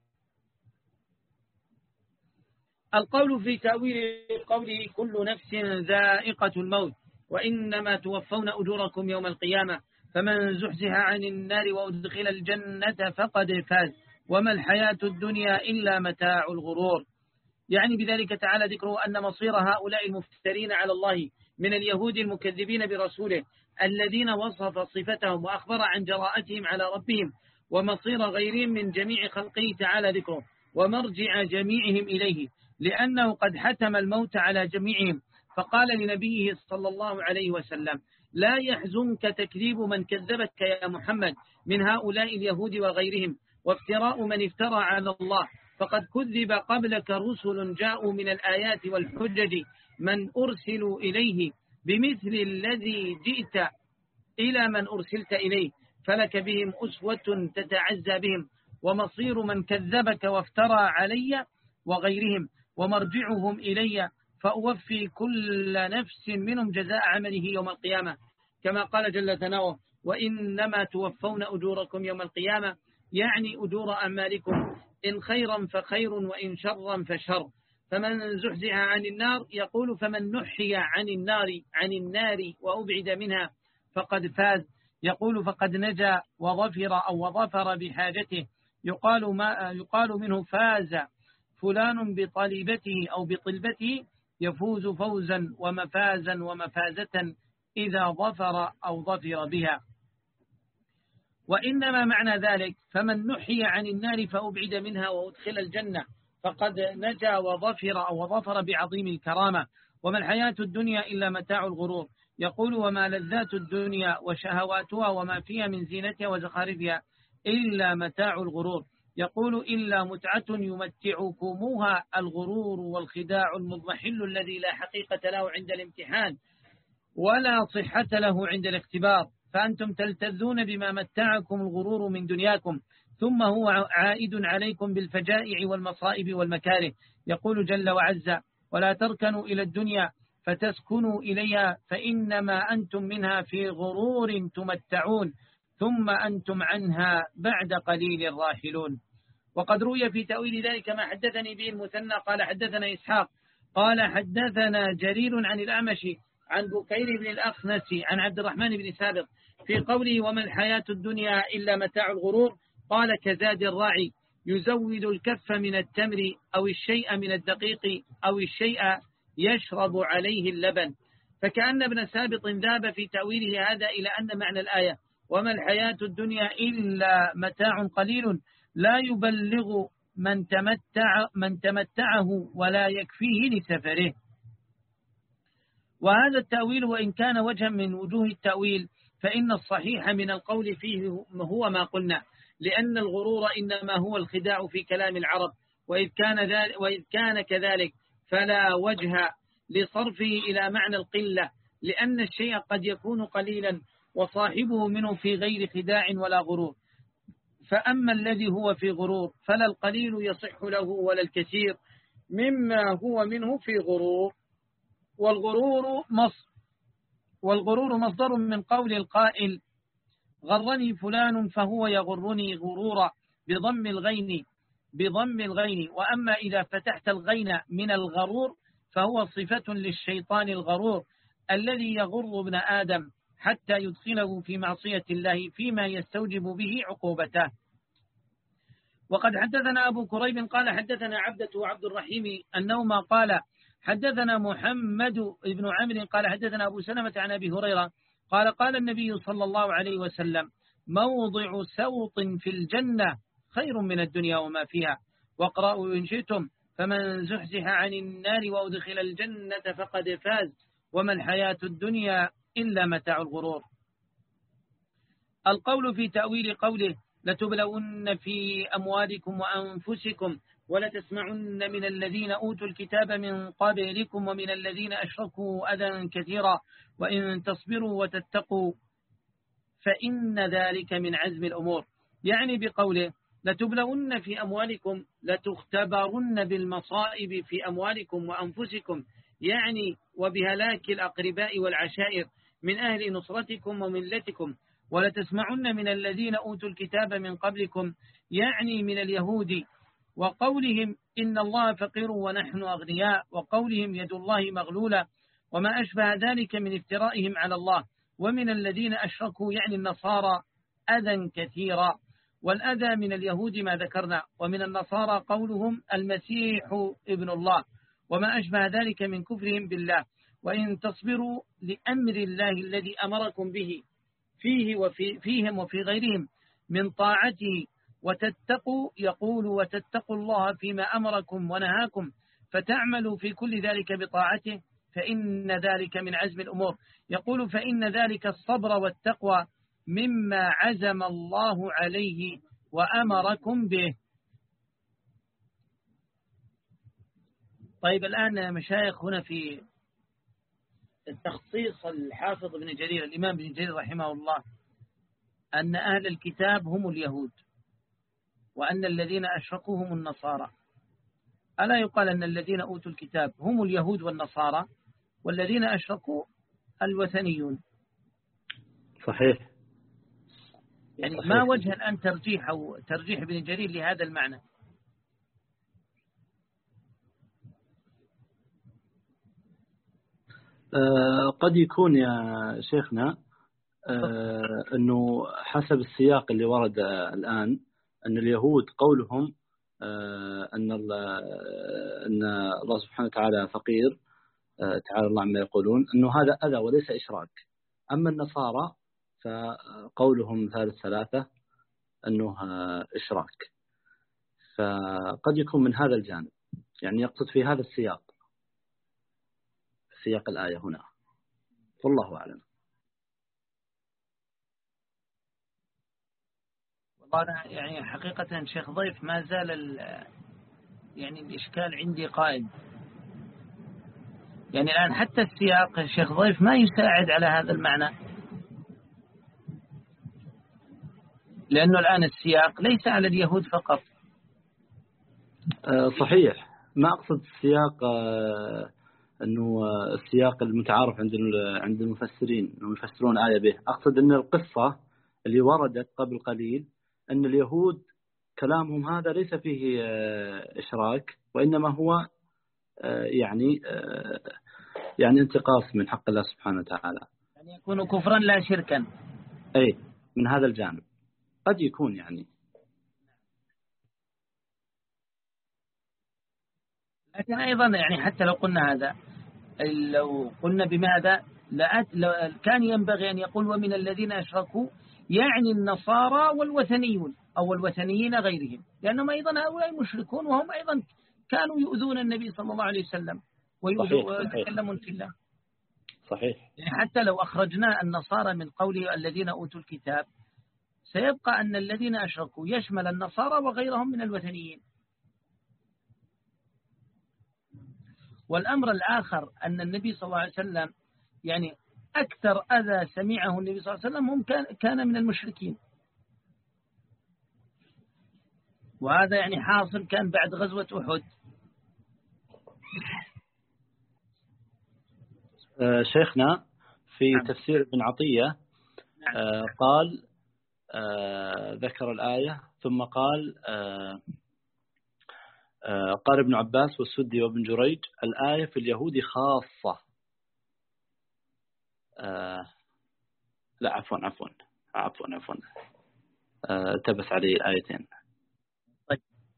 القول في تأويل قوله: كل نفس ذائقة الموت وإنما توفون أجوركم يوم القيامة، فمن زحزح عن النار وأدخل الجنة فقد فاز وما الحياة الدنيا إلا متاع الغرور. يعني بذلك تعالى ذكره أن مصير هؤلاء المفترين على الله من اليهود المكذبين برسوله الذين وصف صفتهم وأخبر عن جراءتهم على ربهم، ومصير غيرهم من جميع خلقه تعالى ذكره، ومرجع جميعهم إليه، لأنه قد حتم الموت على جميعهم. فقال لنبيه صلى الله عليه وسلم: لا يحزنك تكذيب من كذبتك يا محمد من هؤلاء اليهود وغيرهم، وافتراء من افترى على الله، فقد كذب قبلك رسل جاءوا من الآيات والحجج من أرسلوا إليه بمثل الذي جئت إلى من أرسلت إليه، فلك بهم أسوة تتعزى بهم، ومصير من كذبك وافترى علي وغيرهم، ومرجعهم إلي، فأوفي كل نفس منهم جزاء عمله يوم القيامة، كما قال جل ثناؤه: وإنما توفون أجوركم يوم القيامة، يعني أجور أعمالكم، إن خيرا فخير وإن شرا فشر. فمن زحزح عن النار يقول: فمن نحي عن النار عن النار وأبعد منها فقد فاز، يقول: فقد نجا وظفر أو وظفر بحاجته. يقال, ما يقال منه فاز فلان بطلبته أو بطلبته، يفوز فوزا ومفازا ومفازة إذا ظفر أو ظفر بها. وإنما معنى ذلك: فمن نحي عن النار فأبعد منها وأدخل الجنة فقد نجا وظفر أو وظفر بعظيم الكرامة. وما الحياة الدنيا إلا متاع الغرور. يقول: وما لذات الدنيا وشهواتها وما فيها من زينتها وزخارفها إلا متاع الغرور. يقول: إلا متعة يمتعكموها الغرور والخداع المضمحل الذي لا حقيقة له عند الامتحان ولا صحة له عند الاختبار، فأنتم تلتذون بما متعكم الغرور من دنياكم، ثم هو عائد عليكم بالفجائع والمصائب والمكاره. يقول جل وعز: ولا تركنوا إلى الدنيا فتسكنوا إليها فإنما أنتم منها في غرور تمتعون ثم أنتم عنها بعد قليل راحلون. وقد روي في تأويل ذلك ما حدثني به المثنى قال حدثنا إسحاق قال حدثنا جرير عن الأعمش عن بكير بن الأخنس عن عبد الرحمن بن سابق في قوله: وما الحياة الدنيا إلا متاع الغرور، قال: كزاد الراعي يزود الكف من التمر أو الشيء من الدقيق أو الشيء يشرب عليه اللبن. فكأن ابن سابط ذهب في تأويله هذا إلى أن معنى الآية وما الحياة الدنيا إلا متاع قليل لا يبلغ من تمتع من تمتعه ولا يكفيه لسفره. وهذا التأويل وإن كان وجها من وجوه التأويل فإن الصحيح من القول فيه هو ما قلنا، لأن الغرور إنما هو الخداع في كلام العرب، وإذ كان ذلك وإذ كان كذلك فلا وجه لصرفه إلى معنى القلة، لأن الشيء قد يكون قليلا وصاحبه منه في غير خداع ولا غرور. فأما الذي هو في غرور فلا القليل يصح له ولا الكثير مما هو منه في غرور. والغرور مصدر والغرور مصدر من قول القائل غرني فلان فهو يغرني غرورا بضم الغين بضم الغين. وأما إذا فتحت الغين من الغرور فهو صفة للشيطان الغرور الذي يغر ابن آدم حتى يدخله في معصية الله فيما يستوجب به عقوبته. وقد حدثنا أبو كريب قال حدثنا عبدة وعبد الرحيم أنهما قال حدثنا محمد بن عمرو قال حدثنا أبو سلمة عن أبي هريرة قال قال النبي صلى الله عليه وسلم موضع سوط في الجنة خير من الدنيا وما فيها. واقرأوا إن شئتم فمن زحزح عن النار وأدخل الجنة فقد فاز وما الحياة الدنيا إلا متاع الغرور. القول في تأويل قوله لتبلون في أموالكم وأنفسكم ولتسمعن من الذين أوتوا الكتاب من قبلكم ومن الذين أشركوا أذى كثيرا وإن تصبروا وتتقوا فإن ذلك من عزم الأمور. يعني بقوله لتبلون في أموالكم لتختبرن بالمصائب في أموالكم وأنفسكم، يعني وبهلاك الأقرباء والعشائر من أهل نصرتكم وملتكم. ولتسمعن من الذين أوتوا الكتاب من قبلكم، يعني من اليهود، وقولهم إن الله فقير ونحن أغنياء، وقولهم يد الله مغلولة، وما أشبه ذلك من افترائهم على الله. ومن الذين أشركوا يعني النصارى أذى كثيرا، والأذى من اليهود ما ذكرنا، ومن النصارى قولهم المسيح ابن الله، وما أشبه ذلك من كفرهم بالله. وإن تصبروا لأمر الله الذي أمركم به فيه وفي فيهم وفي غيرهم من طاعته وتتقوا، يقول وتتقوا الله فيما أمركم ونهاكم فتعملوا في كل ذلك بطاعته فإن ذلك من عزم الأمور. يقول فإن ذلك الصبر والتقوى مما عزم الله عليه وأمركم به. طيب الآن مشايخ هنا في التخصيص الحافظ بن جرير الإمام بن جرير رحمه الله أن أهل الكتاب هم اليهود وأن الذين أشركوا هم النصارى. ألا يقال أن الذين أوتوا الكتاب هم اليهود والنصارى والذين أشركوا الوثنيون؟ صحيح. يعني صحيح. ما وجه الآن ترجيح أو ترجيح ابن جرير لهذا المعنى؟ آه قد يكون يا شيخنا آه أنه حسب السياق اللي ورد الآن أن اليهود قولهم آه أن الله أن الله سبحانه وتعالى فقير آه تعالى الله عما يقولون أنه هذا أذى وليس إشراك. أما النصارى فقولهم ثالث ثلاثة أنه إشراك، فقد يكون من هذا الجانب، يعني يقصد في هذا السياق سياق الآية هنا، والله أعلم. والله يعني حقيقة شيخ ضيف ما زال يعني الإشكال عندي قائم، يعني الآن حتى السياق الشيخ ضيف ما يساعد على هذا المعنى، لأنه الآن السياق ليس على اليهود فقط. صحيح، ما أقصد السياق أنه السياق المتعارف عند عند المفسرين أنه يفسرون آية به. أقصد أن القصة اللي وردت قبل قليل أن اليهود كلامهم هذا ليس فيه إشراك، وإنما هو يعني يعني انتقاص من حق الله سبحانه وتعالى، يعني يكون كفرا لا شركا. أي من هذا الجانب قد يكون يعني. لكن أيضا يعني حتى لو قلنا هذا، لو قلنا بماذا كان ينبغي أن يقول ومن الذين أشركوا، يعني النصارى والوثنيون، أو الوثنيين غيرهم، لأنهم أيضا هؤلاء مشركون وهم أيضا كانوا يؤذون النبي صلى الله عليه وسلم ويتكلمون في الله. صحيح. يعني حتى لو أخرجنا النصارى من قوله الذين أوتوا الكتاب سيبقى أن الذين أشركوا يشمل النصارى وغيرهم من الوثنيين. والأمر الآخر أن النبي صلى الله عليه وسلم يعني أكثر أذى سمعه النبي صلى الله عليه وسلم هم كان كان من المشركين، وهذا يعني حاصل كان بعد غزوة أحد. آه شيخنا في نعم. تفسير ابن عطية نعم. آه قال آه ذكر الآية ثم قال آه آه قال ابن عباس والسدي وابن جريج الآية في اليهود خاصة. آه لا عفوا عفوا عفوا عفوا آه التبس علي الآيتين. طيب.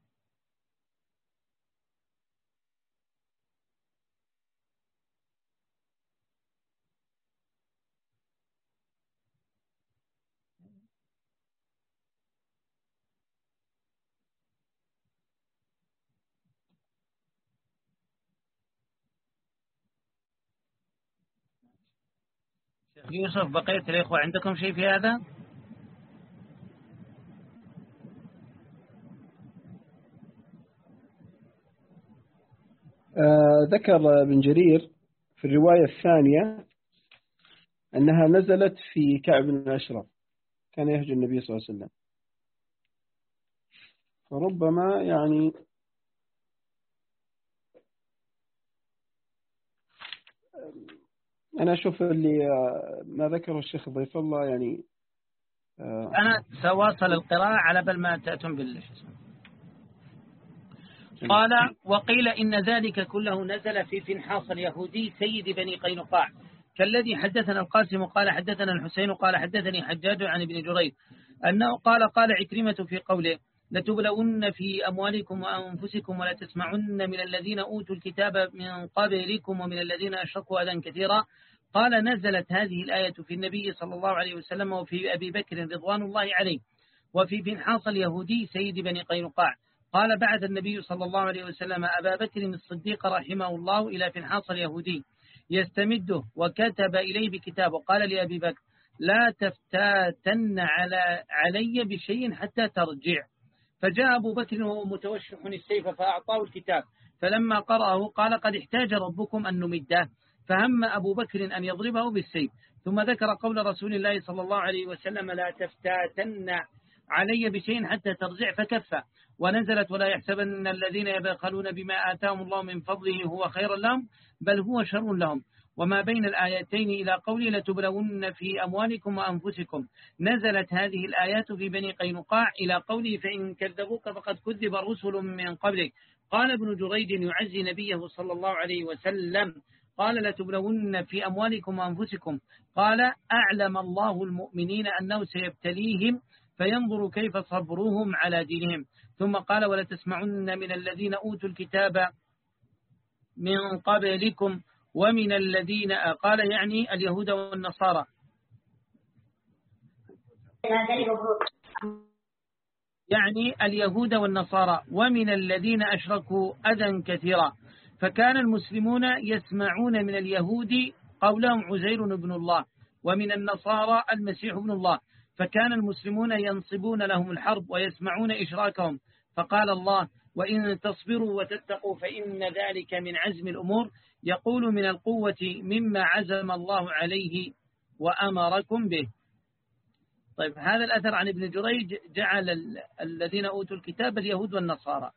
يوسف بقية الإخوة عندكم شيء في هذا؟ آه ذكر ابن جرير في الرواية الثانية أنها نزلت في كعب بن أشرف كان يهجو النبي صلى الله عليه وسلم، فربما يعني أنا أشوف اللي ما ذكره الشيخ ضيف الله يعني آه أنا سواصل القراءة على بل ما تأتون بالاسم. قال وقيل إن ذلك كله نزل في فنحاص اليهودي سيد بني قينقاع كالذي حدثنا القاسم قال حدثنا الحسين قال حدثني حجاج عن ابن جريج أنه قال قال عكرمة في قوله لتبلون في أموالكم وأنفسكم ولا تسمعن من الذين أوتوا الكتاب من قبلكم ومن الذين أشركوا أذى كثيرا. قال نزلت هذه الآية في النبي صلى الله عليه وسلم وفي أبي بكر رضوان الله عليه وفي فنحاص اليهودي سيد بني قينقاع. قال بعث النبي صلى الله عليه وسلم أبا بكر الصديق رحمه الله إلى فنحاص اليهودي يستمده وكتب إليه بكتاب وقال لأبي بكر لا تفتاتن على علي بشيء حتى ترجع. فجاء أبو بكر وهو متوشح السيف فأعطاه الكتاب فلما قرأه قال قد احتاج ربكم أن نمده، فهم أبو بكر أن يضربه بالسيف. ثم ذكر قول رسول الله صلى الله عليه وسلم لا تفتاتن علي بشيء حتى ترجع فكف. ونزلت ولا يحسبن الذين يبخلون بما آتاهم الله من فضله هو خير لهم بل هو شر لهم. وما بين الآيتين إلى قوله لتبلون في أموالكم وأنفسكم نزلت هذه الآيات في بني قينقاع إلى قوله فإن كذبوك فقد كذب رسل من قبلك. قال ابن جريج يعزي نبيه صلى الله عليه وسلم قال لتبلون في أموالكم وأنفسكم قال أعلم الله المؤمنين أنه سيبتليهم فينظر كيف صبرهم على دينهم. ثم قال ولا تسمعن من الذين أوتوا الكتاب من قبلكم ومن الذين قال يعني اليهود والنصارى يعني اليهود والنصارى ومن الذين أشركوا أذى كثيرا. فكان المسلمون يسمعون من اليهود قولهم عزير بن الله ومن النصارى المسيح ابن الله، فكان المسلمون ينصبون لهم الحرب ويسمعون إشراكهم. فقال الله وإن تصبروا وتتقوا فإن ذلك من عزم الأمور. يقول من القوة مما عزم الله عليه وأمركم به. طيب هذا الأثر عن ابن جريج جعل الذين أوتوا الكتاب اليهود والنصارى.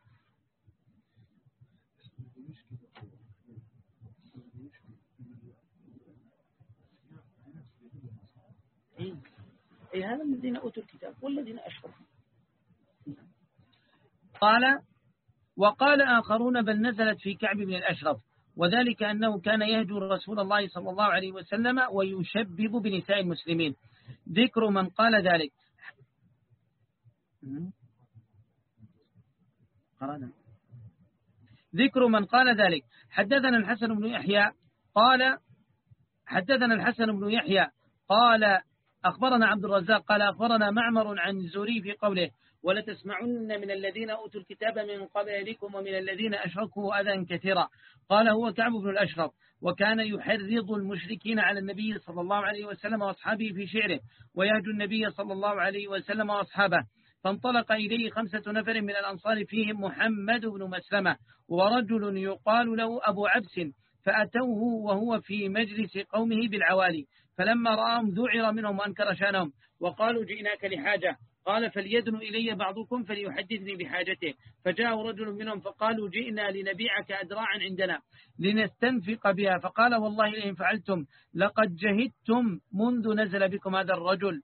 إيه إيه هذا الذين أوتوا الكتاب والذين أشركوا. قال وقال آخرون بل نزلت في كعب بن الأشرف وذلك أنه كان يهجر رسول الله صلى الله عليه وسلم ويشبب بنساء المسلمين. ذكر من قال ذلك ذكر من قال ذلك حدثنا الحسن بن يحيى قال حدثنا الحسن بن يحيى قال أخبرنا عبد الرزاق قال أخبرنا معمر عن الزهري في قوله ولتسمعن من الذين أوتوا الكتاب من قبلكم ومن الذين أشركوا أذى كثيرا. قال هو كعب بن الأشرف، وكان يحرض المشركين على النبي صلى الله عليه وسلم وأصحابه في شعره، ويهجو النبي صلى الله عليه وسلم وأصحابه. فانطلق إليه خمسة نفر من الأنصار فيهم محمد بن مسلمة ورجل يقال له أبو عبس، فأتوه وهو في مجلس قومه بالعوالي، فلما رآهم ذعر منهم وأنكر شانهم، وقالوا جئناك لحاجة. قال فليدن إلي بعضكم فليحدثني بحاجته. فجاء رجل منهم فقالوا جئنا لنبيعك أدراعا عندنا لنستنفق بها. فقال والله إن فعلتم لقد جهدتم منذ نزل بكم هذا الرجل.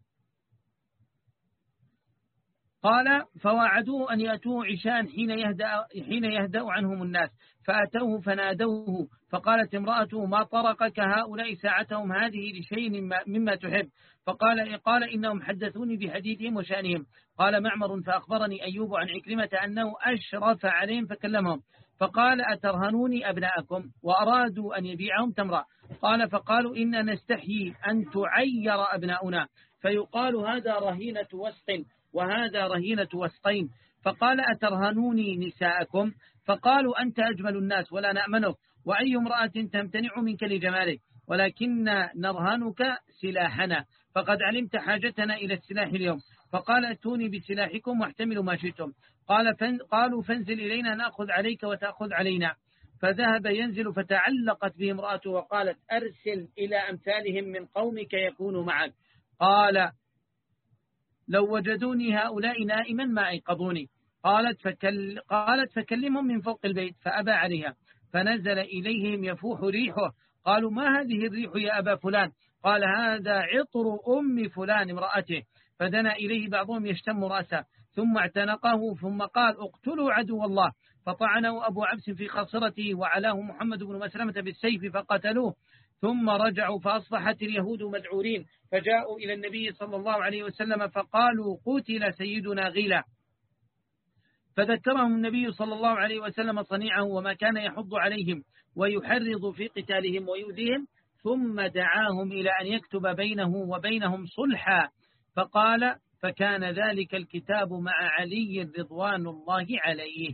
قال فواعدوه أن يأتوه عشاء حين يهدأ, حين يهدأ عنهم الناس، فأتوه فنادوه، فقالت امرأته ما طرقك هؤلاء ساعتهم هذه لشيء مما تحب؟ فقال قال إنهم حدثوني بحديثهم وشأنهم. قال معمر فأخبرني أيوب عن عكرمة أنه أشرف عليهم فكلمهم، فقال أترهنوني أبناءكم؟ وأرادوا أن يبيعهم تمرا. قال فقالوا إن نستحيي أن تعير أبناؤنا، فيقال هذا رهينة وسق وهذا رهينة وسقين. فقال أترهنوني نساءكم؟ فقالوا أنت أجمل الناس ولا نأمنك، وأي امرأة تمتنع منك لجمالك، ولكن نرهنك سلاحنا، فقد علمت حاجتنا إلى السلاح اليوم. فقال اتوني بسلاحكم واحتملوا ما شئتم. قال فن قالوا فانزل إلينا نأخذ عليك وتأخذ علينا. فذهب ينزل، فتعلقت به امرأته وقالت أرسل إلى أمثالهم من قومك يكونوا معك. قال لو وجدوني هؤلاء نائما ما أيقظوني. قالت, فكل قالت فكلمهم من فوق البيت، فأبى عليها. فنزل إليهم يفوح ريحه. قالوا ما هذه الريح يا أبا فلان؟ قال هذا عطر أم فلان امرأته. فدنا إليه بعضهم يشتم رأسه، ثم اعتنقه، ثم قال اقتلوا عدو الله. فطعنه أبو عبس في خاصرته، وعلاه محمد بن مسلمة بالسيف فقتلوه. ثم رجعوا فأصبحت اليهود مذعورين، فجاءوا إلى النبي صلى الله عليه وسلم فقالوا قتل سيدنا غيلة. فذكرهم النبي صلى الله عليه وسلم صنيعه وما كان يحض عليهم ويحرض في قتالهم ويؤذيهم، ثم دعاهم إلى أن يكتب بينه وبينهم صلحا. فقال فكان ذلك الكتاب مع علي رضوان الله عليه.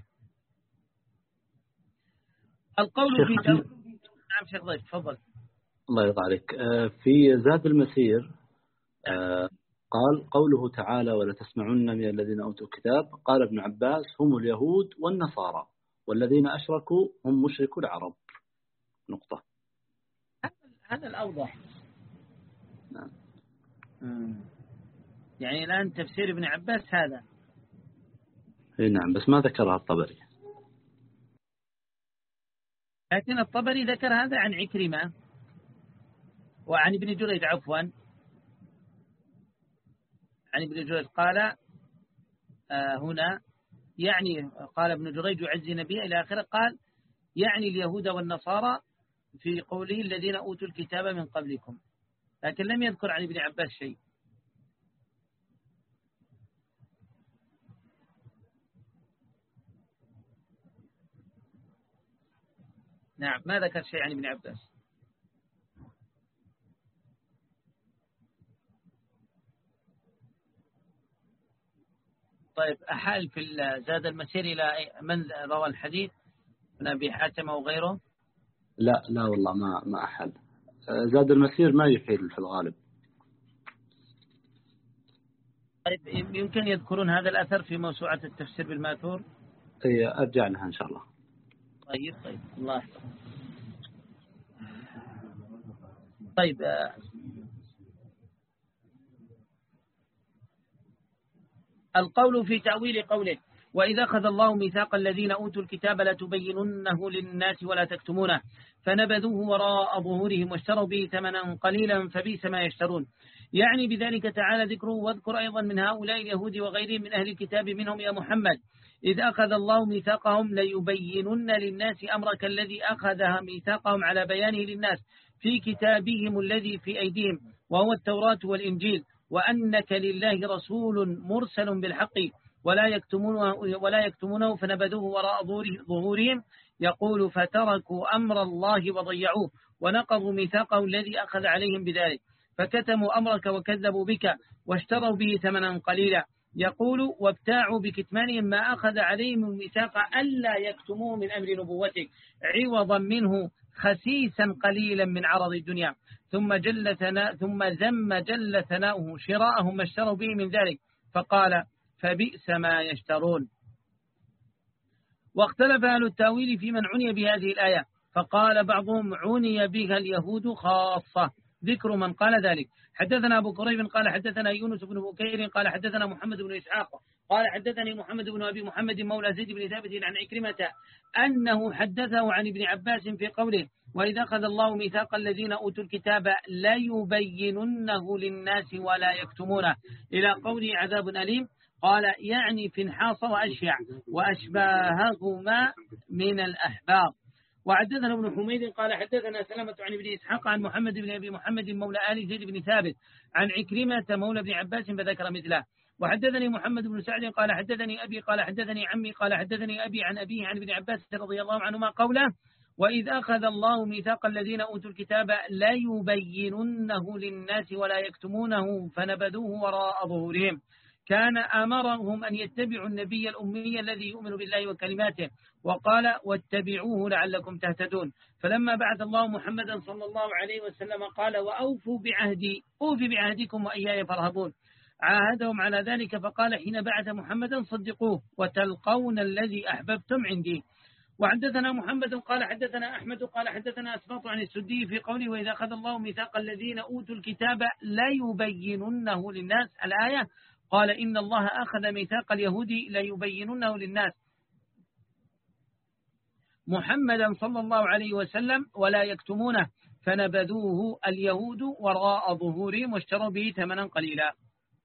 القول في تو... نعم شيخ ضيف تفضل. الله يرضى عليك. في زاد المسير قال قوله تعالى ولتسمعن من الذين أوتوا الكتاب، قال ابن عباس هم اليهود والنصارى، والذين أشركوا هم مشركو العرب. نقطة. هذا الأوضح. نعم. يعني الآن تفسير ابن عباس هذا. نعم بس ما ذكرها الطبري. لكن الطبري ذكر هذا عن عكرمة وعن ابن جريج عفوا عن ابن جريج قال آه هنا يعني قال ابن جريج يعزي نبيه إلى آخره، قال يعني اليهود والنصارى في قوله الذين أوتوا الكتاب من قبلكم، لكن لم يذكر عن ابن عباس شيء. نعم ما ذكر شيء عن ابن عباس. طيب أحال في زاد المسير إلى من روى الحديث من أبي حاتم أو غيره؟ لا لا والله ما ما أحل. زاد المسير ما يحيل في الغالب. طيب يمكن يذكرون هذا الأثر في موسوعة التفسير بالماثور؟ اي أرجع لها إن شاء الله. طيب طيب الله يحفظك. طيب القول في تأويل قوله وإذا أخذ الله ميثاق الذين أوتوا الكتاب لتبيننه للناس ولا تكتمونه فنبذوه وراء ظهورهم واشتروا به ثمنا قليلا فبئس ما يشترون. يعني بذلك تعالى ذكره. واذكر أيضا من هؤلاء اليهود وغيرهم من أهل الكتاب منهم يا محمد إذ أخذ الله ميثاقهم ليبينن للناس أمرك الذي أخذها ميثاقهم على بيانه للناس في كتابهم الذي في أيديهم وهو التوراة والإنجيل، وأنك لله رسول مرسل بالحق ولا يكتمونه, ولا يكتمونه فنبذوه وراء ظهورهم. يقول فتركوا أمر الله وضيعوه ونقضوا ميثاقه الذي أخذ عليهم بذلك، فكتموا أمرك وكذبوا بك واشتروا به ثمنا قليلا يقول وابتاعوا بكتمانهم ما أخذ عليهم الميثاق ألا يكتموه من أمر نبوته عوضا منه خسيسا قليلا من عرض الدنيا، ثم جل ثناء ثم ذم جل ثناؤه شراءهم ما اشتروا به من ذلك، فقال فبئس ما يشترون. واختلف أهل التاويل في من عني بهذه الآية، فقال بعضهم عني بها اليهود خاصة، ذكر من قال ذلك. حدثنا أبو كريب قال حدثنا يونس بن بكير قال حدثنا محمد بن إسحاق قال حدثني محمد بن أبي محمد مولى زيد بن ثابت عن عكرمة أنه حدثه عن ابن عباس في قوله وإذا أخذ الله ميثاق الذين أوتوا الكتاب لا يبيننه للناس ولا يكتمونه إلى قوله عذاب أليم، قال يعني فنحاص وأشيع وأشباههما من الأحبار. وحدثنا ابن حميد قال حدثنا سلمة عن ابن إسحاق عن محمد بن أبي محمد مولى آل زيد بن ثابت عن عكرمة مولى ابن عباس فذكر مثله. وحدثني محمد بن سعد قال حدثني أبي قال حدثني عمي قال حدثني أبي عن أبيه عن ابن عباس رضي الله عنهما قوله وإذ أخذ الله ميثاق الذين أوتوا الكتاب لا يبيننه للناس ولا يكتمونه فنبذوه وراء ظهورهم، كان أمرهم أن يتبعوا النبي الأمي الذي يؤمن بالله وكلماته، وقال واتبعوه لعلكم تهتدون. فلما بعث الله محمدا صلى الله عليه وسلم قال وأوفوا بعهدي أوفي بعهدكم وإياي فارهبون، عاهدهم على ذلك فقال حين بعث محمدا صدقوه وتلقون الذي أحببتم عندي. وحدثنا محمد قال حدثنا أحمد قال حدثنا أسباط عن السدي في قوله وإذا أخذ الله ميثاق الذين أوتوا الكتاب لا يبيننه للناس الآية، قال إن الله أخذ ميثاق اليهود لا يبيننه للناس محمدا صلى الله عليه وسلم ولا يكتمونه فنبذوه اليهود وراء ظهورهم واشتروا به ثمنا قليلا.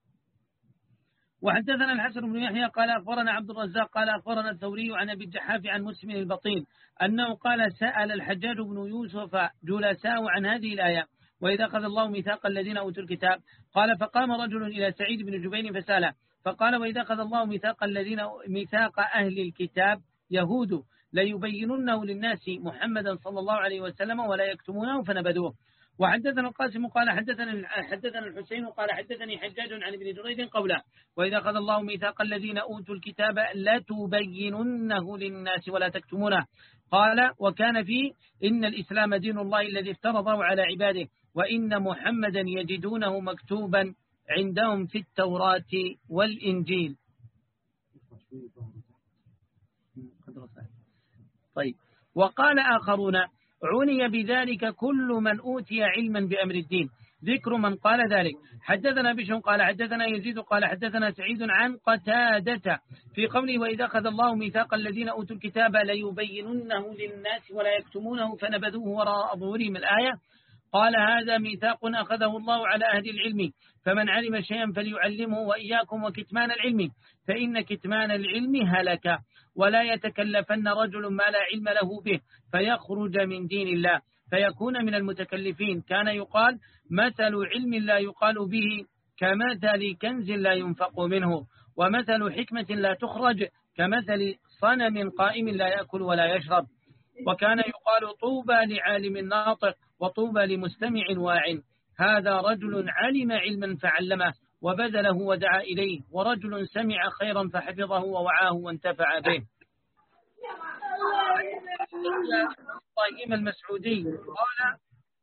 وحدثنا الحسن بن يحيى قال أخبرنا عبد الرزاق قال أخبرنا الثوري عن أبي الجحاف عن مسلم البطين أنه قال سأل الحجاج بن يوسف جلساء عن هذه الآية وإذا أخذ الله ميثاق الذين أوتوا الكتاب، قال فقام رجل إلى سعيد بن جبير فسأله فقال وإذا أخذ الله ميثاق الذين ميثاق أهل الكتاب يهود ليبيننه للناس محمدا صلى الله عليه وسلم ولا يكتمونه فنبذوه. وحدثنا القاسم قال حدثنا حدثنا الحسين قال حدثني حجاج عن ابن جريج قوله وإذا أخذ الله ميثاق الذين أوتوا الكتاب لا تبيننه للناس ولا تكتمونه، قال وكان فيه إن الإسلام دين الله الذي افترضه على عباده وإن محمدا يجدونه مكتوبا عندهم في التوراة والإنجيل. طيب. وقال آخرون عني بذلك كل من أوتي علما بأمر الدين، ذكر من قال ذلك. حدثنا بشر قال حدثنا يزيد قال حدثنا سعيد عن قتادة في قوله وإذا أخذ الله ميثاق الذين أوتوا الكتاب ليبيننه للناس ولا يكتمونه فنبذوه وراء ظهورهم الآية، قال هذا ميثاق أخذه الله على أهل العلم فمن علم شيئا فليعلمه وإياكم وكتمان العلم فإن كتمان العلم هلك، ولا يتكلفن رجل ما لا علم له به فيخرج من دين الله فيكون من المتكلفين. كان يقال مثل علم لا يقال به كمثل كنز لا ينفق منه، ومثل حكمة لا تخرج كمثل صنم قائم لا يأكل ولا يشرب. وكان يقال طوبى لعالم ناطق وطوبى لمستمع واع، هذا رجل علم علما فعلمه وبذله ودعا إليه، ورجل سمع خيرا فحفظه ووعاه وانتفع به. طيب المسعودي قال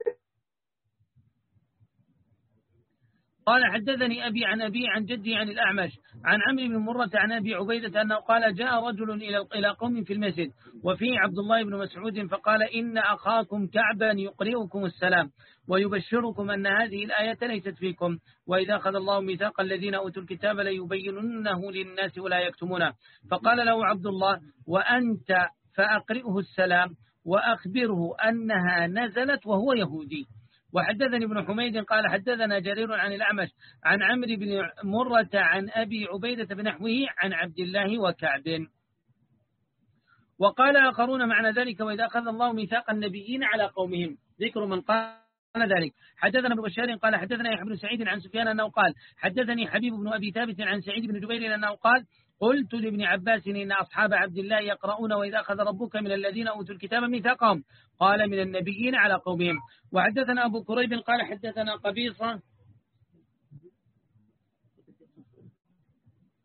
قال حدثني أبي عن أبي عن جدي عن الأعمش عن عمرو بن مرة عن أبي عبيدة أنه قال جاء رجل إلى قوم في المسجد وفيه عبد الله بن مسعود فقال إن أخاكم كعبا يقرئكم السلام ويبشركم أن هذه الآية ليست فيكم وإذا أخذ الله ميثاق الذين أوتوا الكتاب ليبيننه للناس ولا يكتمونه. فقال له عبد الله وأنت فأقرئه السلام وأخبره أنها نزلت وهو يهودي. وحدثني ابن حميد قال حدثنا جرير عن الأعمش عن عمرو بن مرة عن أبي عبيدة بنحوه عن عبد الله وكعب. وقال آخرون معنى ذلك وإذا أخذ الله ميثاق النبيين على قومهم، ذكر من قال ذلك. حدثنا ابن بشار قال حدثنا يحيى بن سعيد عن سفيان أنه قال حدثني حبيب بن أبي ثابت عن سعيد بن جبير أنه قال قلت لابن عباس إن أصحاب عبد الله يقرؤون وإذا أخذ ربك من الذين أوتوا الكتاب ميثاقهم، قال من النبيين على قومهم. وحدثنا أبو كريب قال حدثنا قبيصة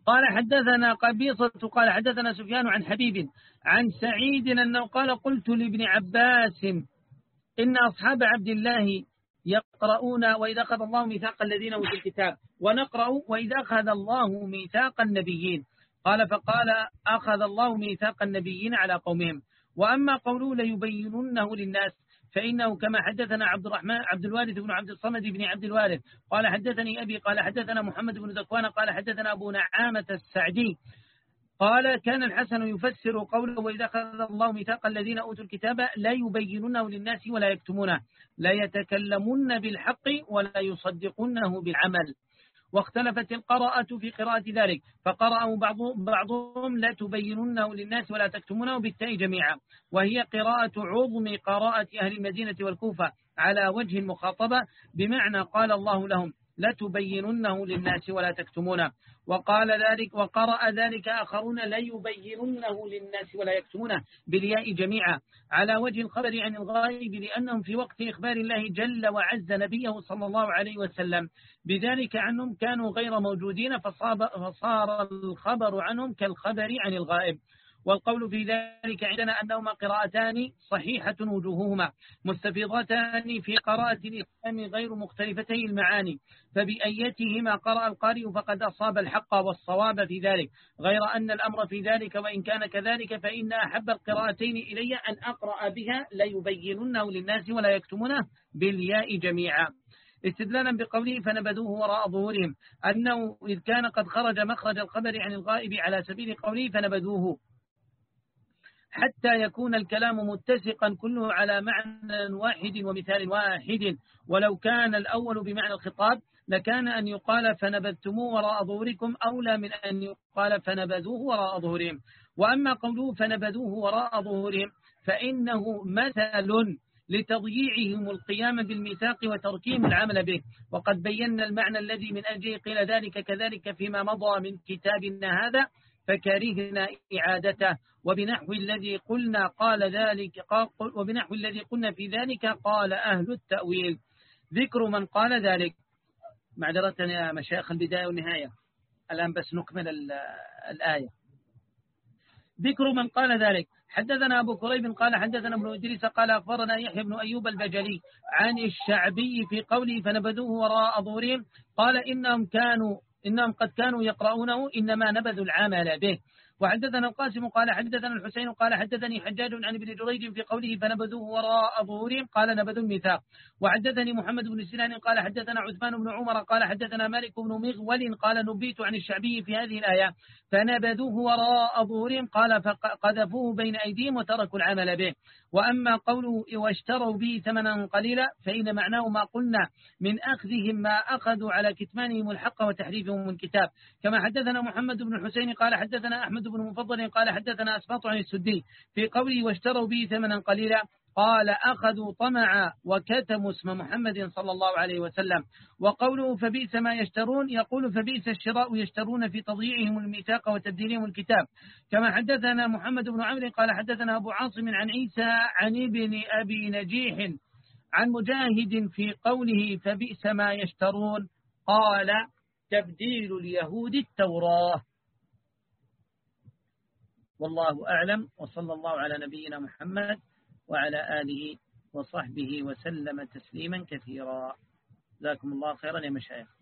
قال حدثنا قبيصة قال حدثنا سفيان عن حبيب عن سعيد أنه قال قلت لابن عباس إن أصحاب عبد الله يقرؤون وإذا أخذ الله ميثاق الذين أوتوا الكتاب ونقرأ وإذا أخذ الله ميثاق النبيين. قال فقال أخذ الله ميثاق النبيين على قومهم. وأما قوله ليبيننه للناس فإنه كما حدثنا عبد الرحمن عبد الوارث بن عبد الصمد بن عبد الوارث قال حدثني أبي قال حدثنا محمد بن ذكوان قال حدثنا أبو نعامة السعدي قال كان الحسن يفسر قوله وإذا أخذ الله ميثاق الذين أوتوا الكتاب لا يبينونه للناس ولا يكتمونه لا يتكلمون بالحق ولا يصدقونه بالعمل. واختلفت القراءة في قراءة ذلك فقرأوا بعضهم لا تبينونه للناس ولا تكتمونه بالتاء جميعا وهي قراءة عظم قراءة أهل المدينة والكوفة على وجه المخاطبة بمعنى قال الله لهم لا تبيننه للناس ولا تكتمونه. وقال ذلك وقرأ ذلك آخرون لا يبيننه للناس ولا يكتمونه بالياء جميعا على وجه الخبر عن الغائب لأنهم في وقت إخبار الله جل وعز نبيه صلى الله عليه وسلم بذلك عنهم كانوا غير موجودين فصار الخبر عنهم كالخبر عن الغائب. والقول في ذلك عندنا أنهما قراءتان صحيحة وجوههما مستفيضتان في قراءة الإسلام غير مختلفتي المعاني فبأيتهما قرأ القارئ فقد أصاب الحق والصواب في ذلك غير أن الأمر في ذلك وإن كان كذلك فإن أحب القراءتين إلي أن أقرأ بها ليبيننه للناس ولا يكتمونه بالياء جميعا استدلالا بقوله فنبذوه وراء ظهورهم أنه إذ كان قد خرج مخرج الخبر عن الغائب على سبيل قوله فنبذوه حتى يكون الكلام متسقا كله على معنى واحد ومثال واحد ولو كان الأول بمعنى الخطاب لكان أن يقال فنبذتموه وراء ظهوركم أولى من أن يقال فنبذوه وراء ظهورهم. وأما قوله فنبذوه وراء ظهورهم فإنه مثل لتضييعهم القيام بالميثاق وتركهم العمل به وقد بينا المعنى الذي من أجله قيل ذلك كذلك فيما مضى من كتابنا هذا فكرهنا إعادته وبنحو الذي قلنا قال ذلك وبنحو الذي قلنا في ذلك قال أهل التأويل. ذكر من قال ذلك معذرة يا مشايخ البداية والنهاية الآن بس نكمل الآية. ذكر من قال ذلك حدثنا أبو كريب قال حدثنا ابن إدريس قال أخبرنا يحيى بن أيوب البجلي عن الشعبي في قوله فنبذوه وراء ظهورهم قال إنهم كانوا إنهم قد كانوا يقرؤونه إنما نبذوا العمل به. وحدثنا القاسم قال حدثنا الحسين قال حدثني حجاج عن ابن جريج في قوله فنبذوه وراء ظهورهم قال نبذوا الميثاق. وحدثني محمد بن سنان قال حدثنا عثمان بن عمر قال حدثنا مالك بن مغول قال نبيت عن الشعبي في هذه الآية فنبذوه وراء ظهورهم قال فقذفوه بين أيديهم وتركوا العمل به. وأما قوله واشتروا به ثمنا قليلا فإن معناه ما قلنا من أخذهم ما أخذوا على كتمانهم الحق وتحريفهم من كتاب. كما حدثنا محمد بن الحسين قال حدثنا أحمد بن مفضل قال حدثنا أسباط عن السدي في قوله واشتروا به ثمنا قليلا قال أخذوا طمعا وكتموا اسم محمد صلى الله عليه وسلم. وقوله فبئس ما يشترون يقول فبئس الشراء يشترون في تضييعهم الميثاق وتبديلهم الكتاب. كما حدثنا محمد بن عمرو قال حدثنا أبو عاصم عن عيسى عن ابن أبي نجيح عن مجاهد في قوله فبئس ما يشترون قال تبديل اليهود التوراة. والله أعلم وصلى الله على نبينا محمد وعلى آله وصحبه وسلم تسليما كثيرا. جزاكم الله خيرا يا مشايخ.